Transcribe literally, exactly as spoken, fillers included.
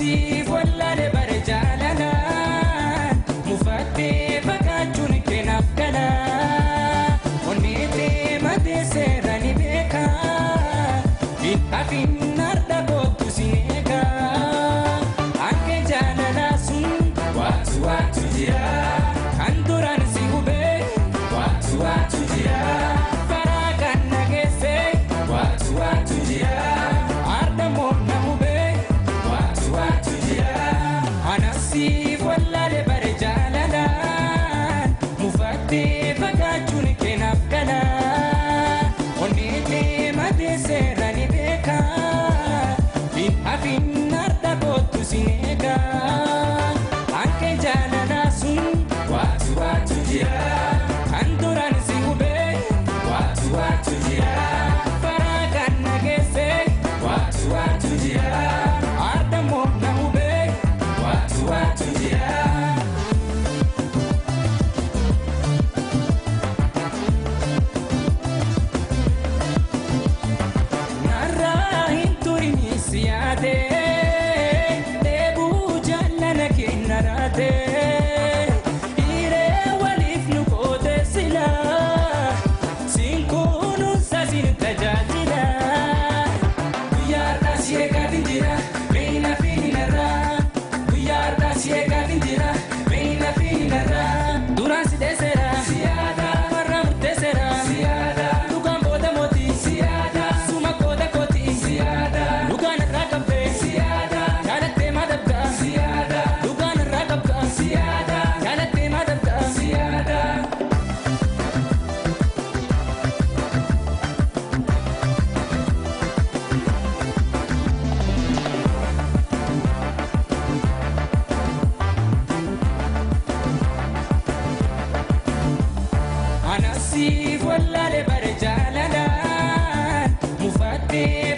Anasi walla le barjalana mufate bakachun kenafkala onete mate serani beka in afin narda botu sineka anke jalala sun watu watu jira kanduran sigube watu watu jira faragan nagese watu watu jira arda mona mube watu watu jira anasi walla le barjalana mufate bakachun kenafkala onete mate serani beka in afin narda botu sineka anke jalala sun watu watu jira kanduran sigube watu watu jira faragan nagese watu watu jira arda mona mube watu watu jira narra hinturini siyade debu jallana kinnarate ire walif nukote sila sinkunu sasin tajajila yarda sieka tindira beina finara yarda sieka tindira beina finara durasi desera siada maram desera siada dukan boda moti siada suma koda koti siada dukan rakabe siada galate madabda siada dukan rakabda siada galate madabda siada Anasi walla le barjalana mufate